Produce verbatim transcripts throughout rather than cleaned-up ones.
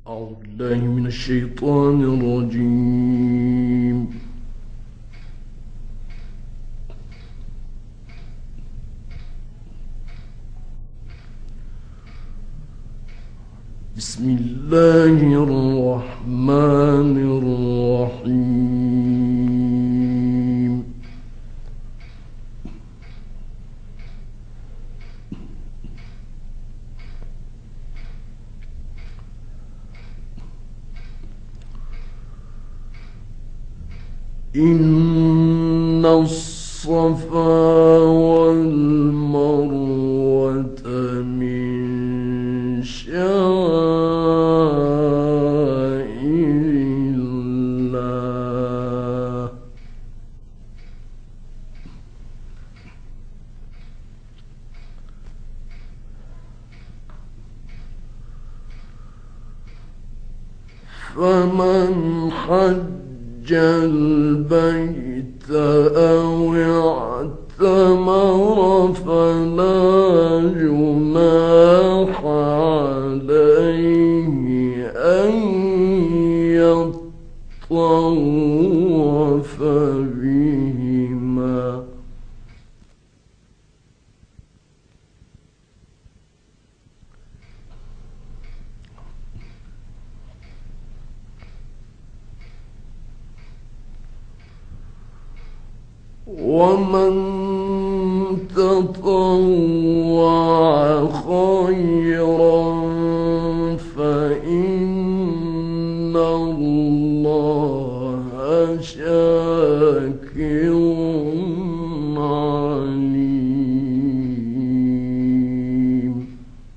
أعوذ بالله من الشيطان الرجيم. بسم الله الرحمن الرحيم. إن الصفا والمروة من شعائر الله، فمن حج البيت أو اعتمر فلا جناح عليه أن يطوف بهما، ومن تطوع خيرا فإن الله شاكر عليم.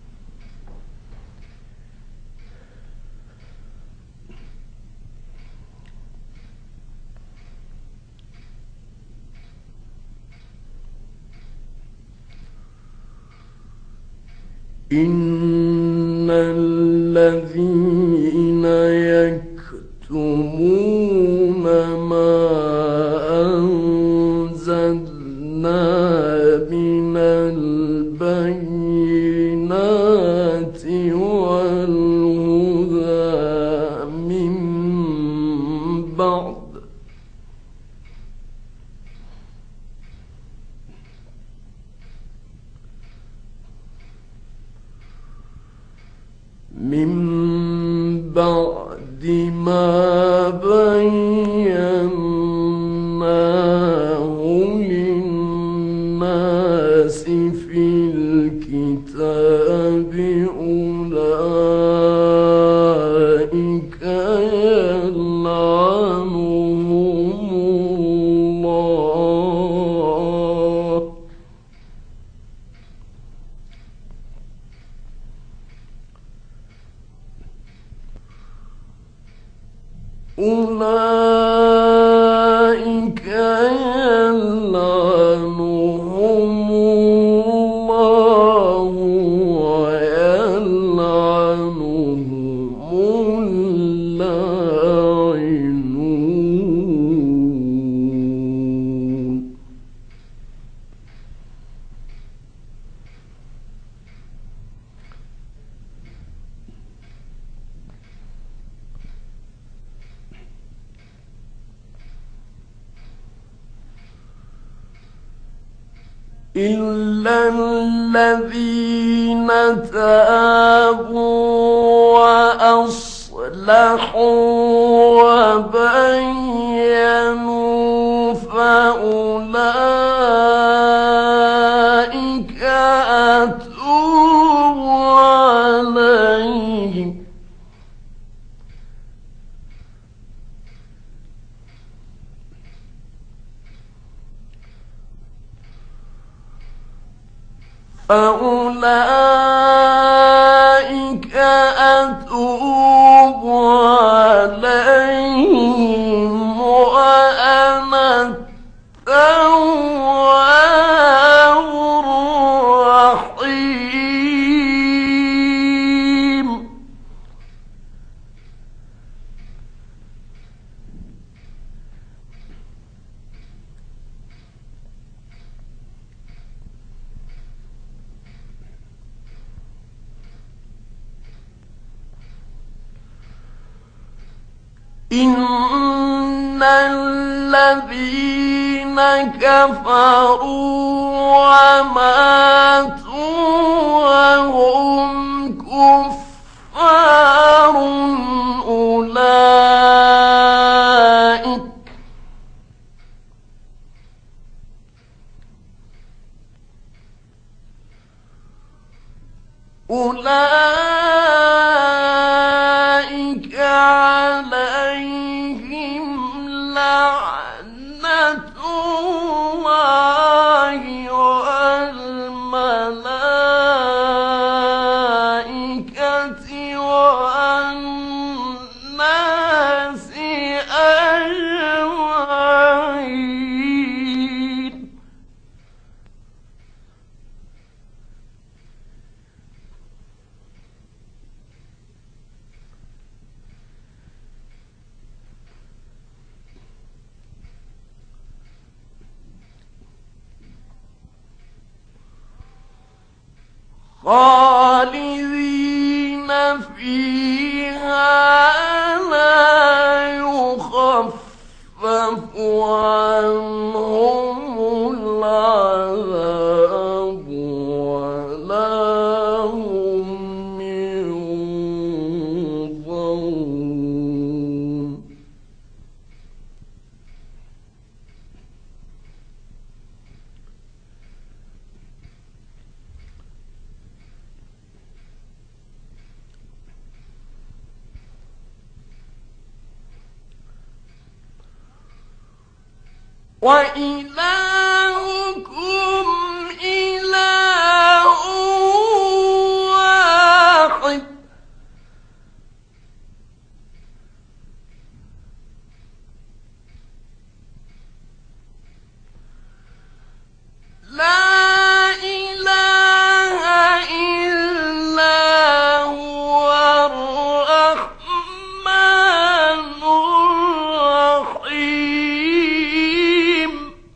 إن الذين يكتمون ما أنزلنا من البينات والهدى من بعد من بعد ما بيناه للناس في الكتاب أولئك يلعنهم الله أولئك يلعنهم الله ويلعنهم اللاعنون. إلا الذين تابوا وأصلحوا وبينوا فأولئك أتوب عليهم، فأولئك أتوب عليهم وأنا التواب الرحيم. إن الذين كفروا وماتوا وهم كفار أولئك أولئك عليهم لعنة الله والملائكة والناس أجمعين. خالدين فيها لا يخفف عنهم العذاب ولا هم ينظرون. وإلهكم إله واحد لا إله إلا هو الرحمن الرحيم.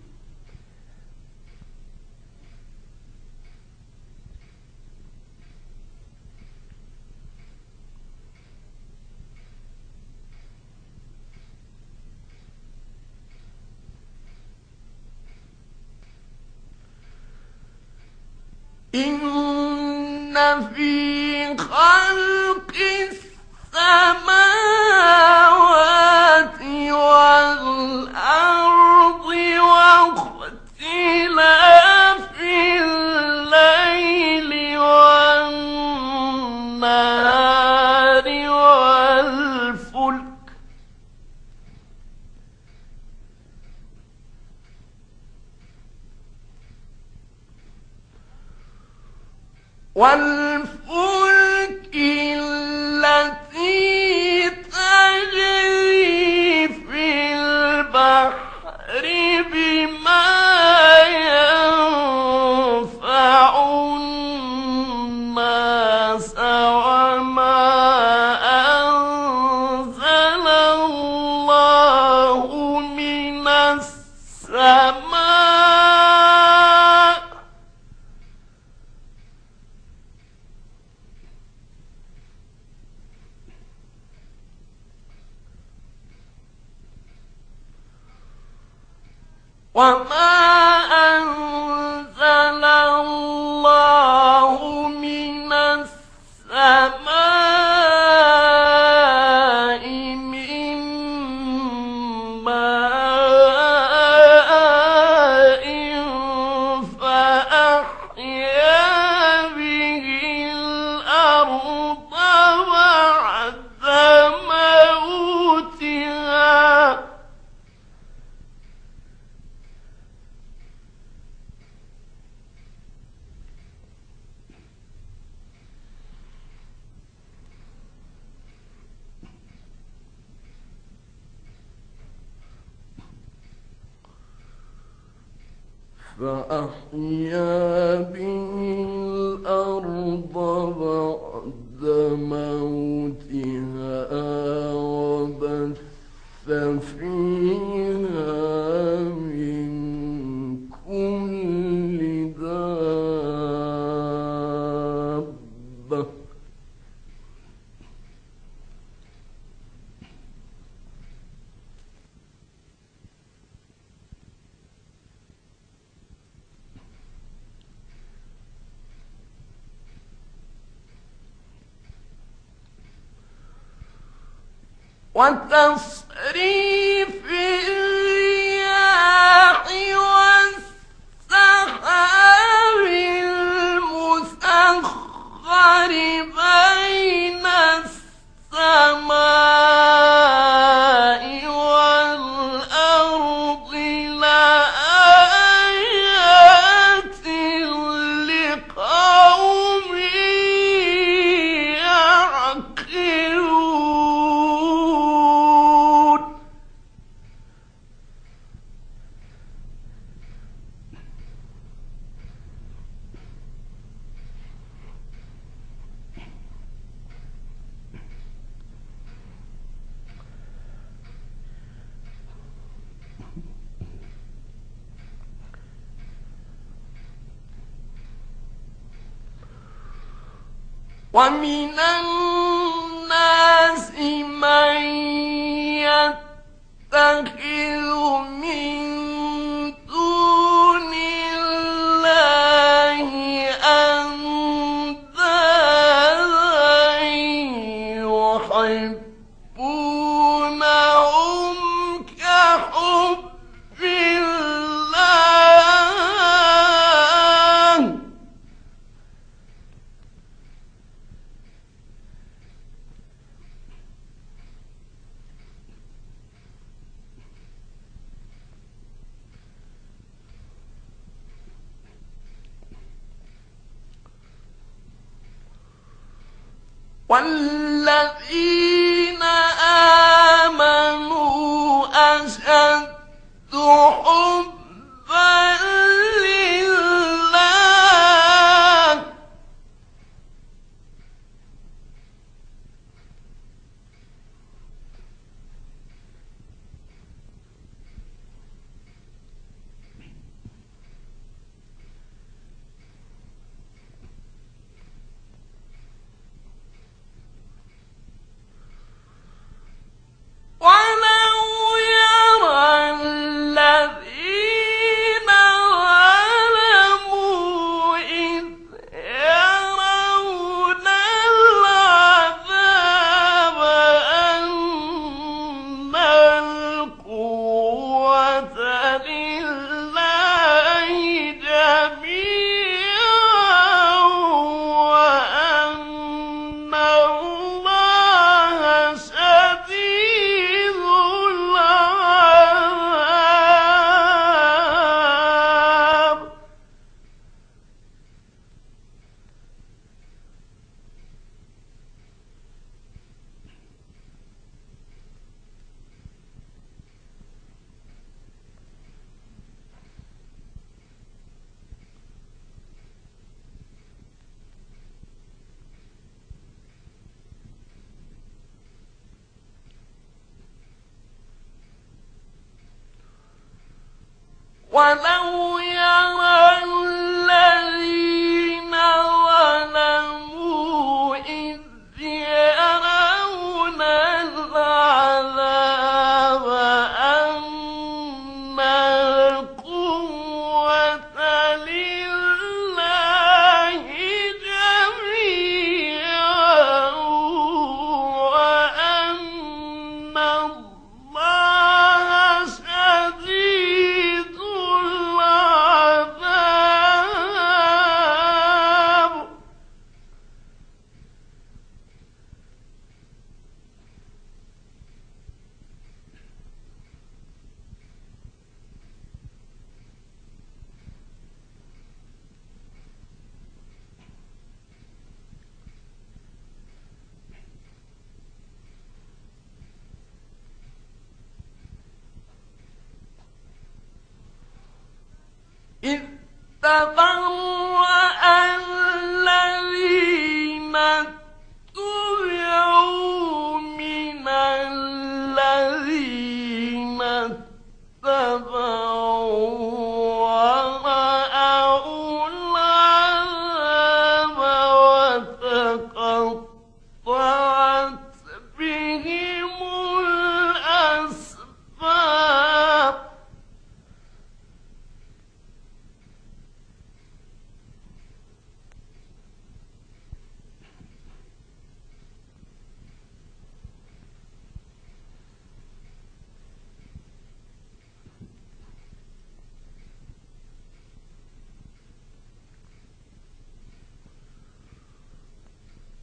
إن في خلق السماوات والأرض واختلاف الليل والنهار والفلك والفلك التي تجري في البحر بما ينفع الناس وما أنزل الله من السماء وما أنزل الله من السماء من ماء فأحيا به الأرض بعد موتها فأحيا به الأرض بعد موتها وبث فيها من كل دابة وتصريف الرياح والسحاب المسخر بين السماء والأرض لآيات لقوم يعقلون. ومن الناس من يتخذ من دون الله أندادا يحبونهم كحب الله. والذين آمنوا أشد حبا لله. ولو يرى الذين ظلموا إذ يرون العذاب أن القوة لله جميعا وأن الله شديد العذاب. ولو يرى الذين ظلموا إذ يرون العذاب أن القوة لله جميعا وأن الله شديد العذاب. إذ تبرأ الذين اتبعوا من الذين اتبعوا ورأوا العذاب وتقطعت بهم الأسباب.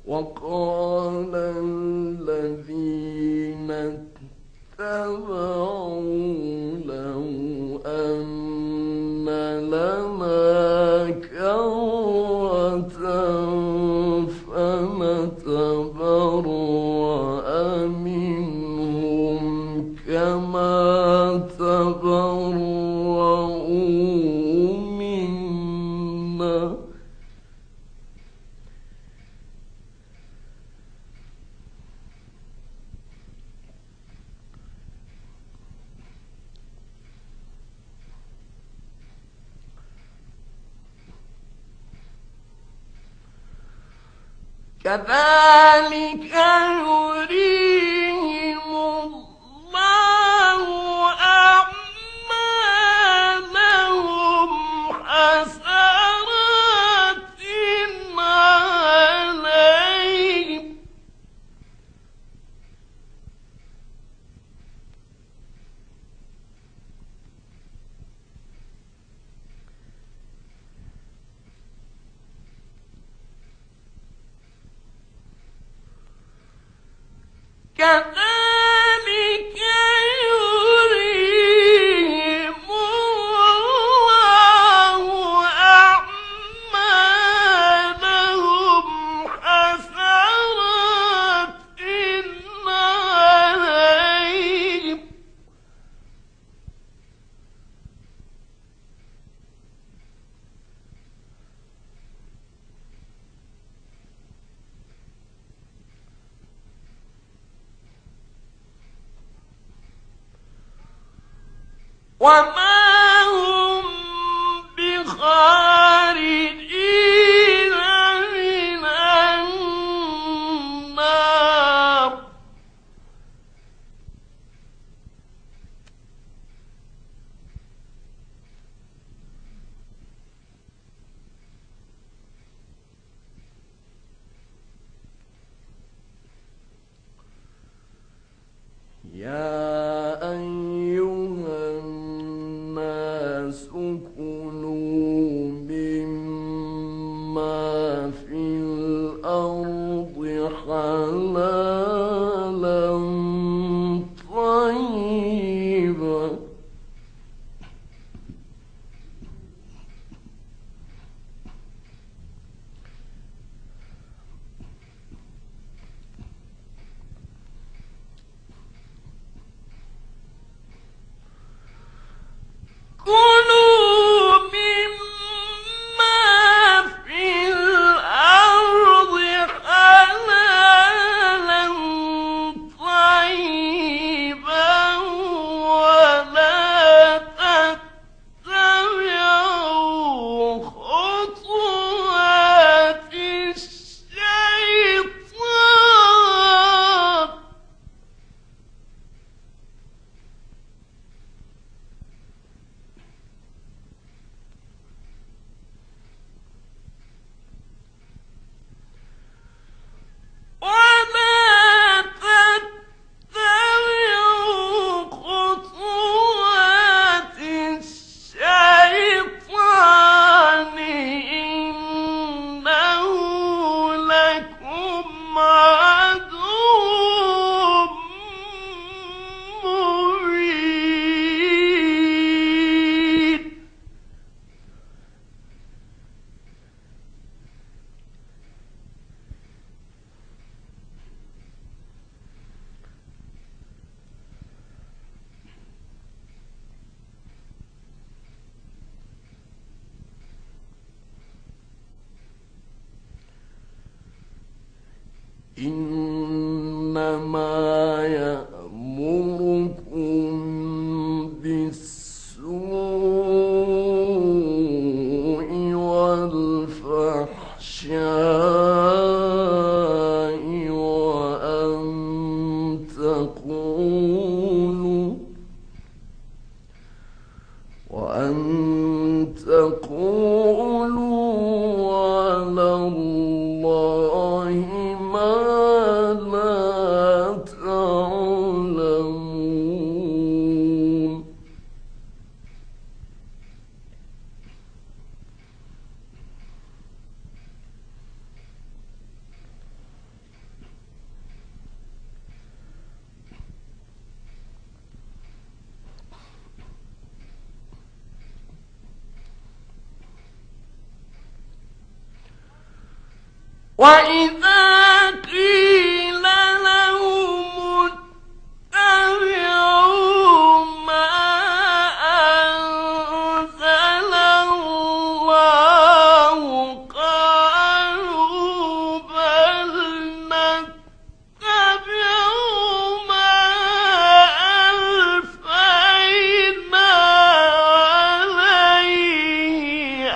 وقال الذين اتبعوا لو أن لنا كرة فنتبرأ منهم كما تبرأوا منا كذلك يريهم الله أعمالهم حسرات عليهم كذلك يريهم الله أعمالهم حسرات عليهم وما هم بخارجين من النار يا أيها الناس كلوا مما في الأرض حلالا طيبا كلوا مما في الأرض حلالا طيبا ولا تتبعوا خطوات الشيطان ولا تتبعوا خطوات الشيطان إنه لكم عدو مبين إنما يأمركم بالسوء والفحشاء وأن تقولوا وأن تقولوا على الله ما لا تعلمون وإذا قيل لهم اتبعوا ما أنزل الله قالوا بل نتبع ما ألفينا عليه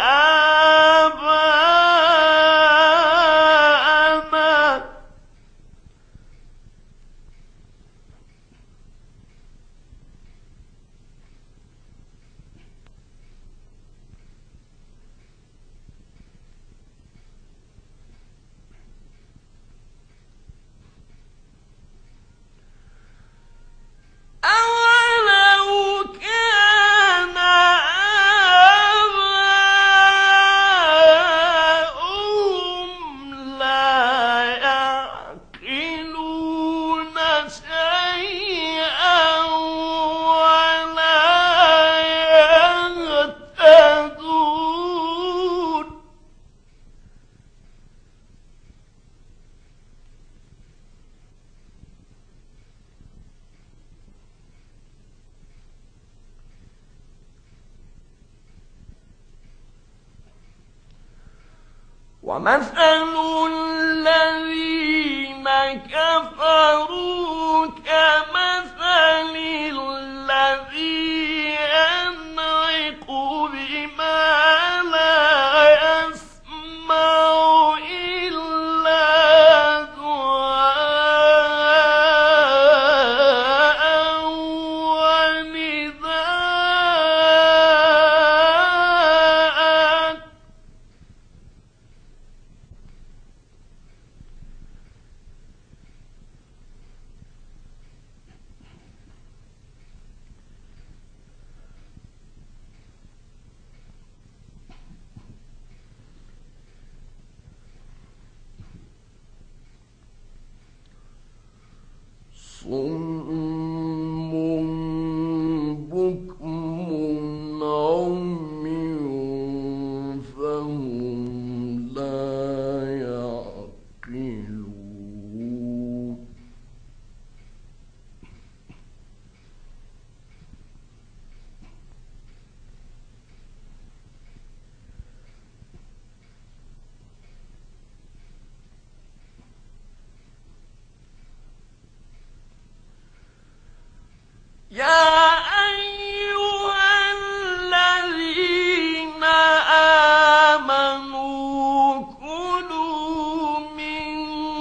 آباءنا. أولو كان آباؤهم لا يعقلون شيئا ولا يهتدون. ومثل الذين كفروا كمثل الذي ينعق بما لا يسمع إلا دعاء ونداء. صم بكم عمي فهم لا يعقلون. يا أيها الذين آمنوا كلوا من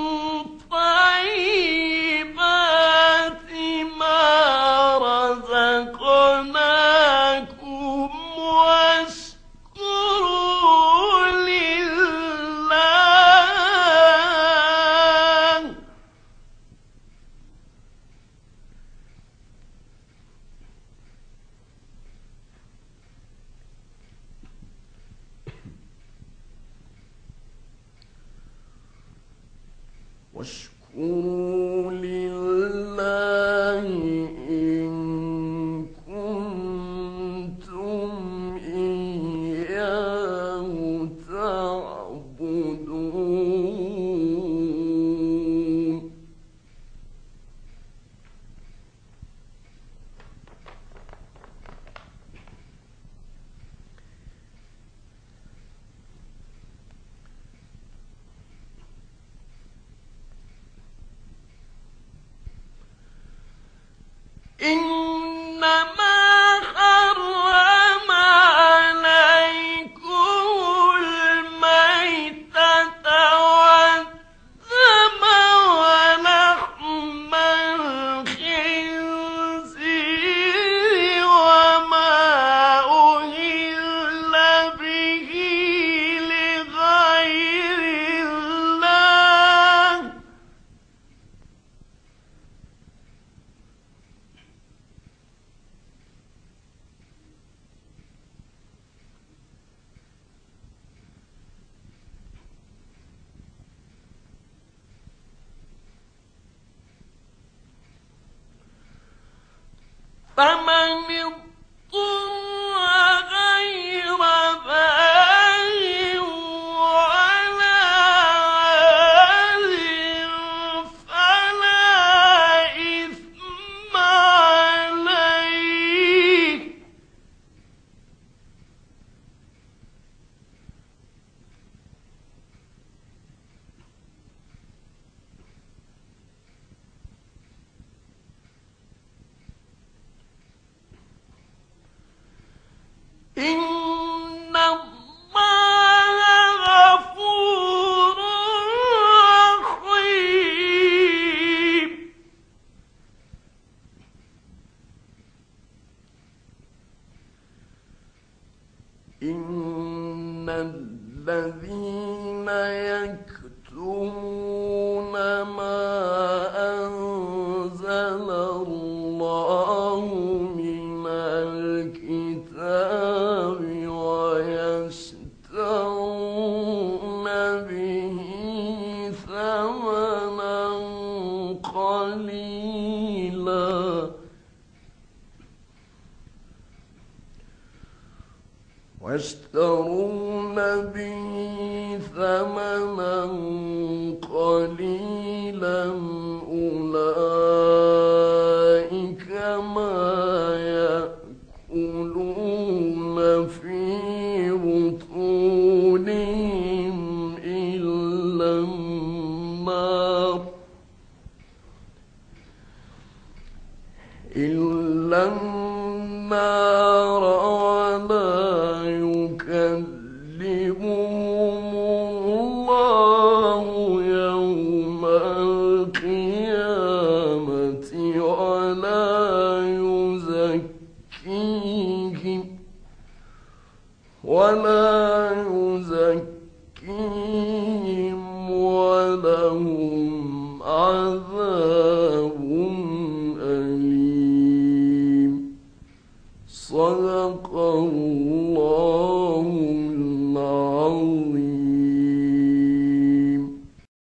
طيبات ما رزقناكم واشكروا لله. واشكروا لله إن كنتم إياه تعبدون. إنما حرم عليكم الميتة والدم ولحم الخنزير وما أهل به لغير الله. فمن اضطر غير باغ ولا الذين يكتمون ما أنزل الله من الكتاب ويشترون به ثمنا قليلا ويشترون به ثمنا قليلا أولئك ما يأكلون في بطونهم إلا النار إلا النار ولا يكلمهم الله يوم القيامة ولا يزكيهم ولا يزكيهم ولهم عذاب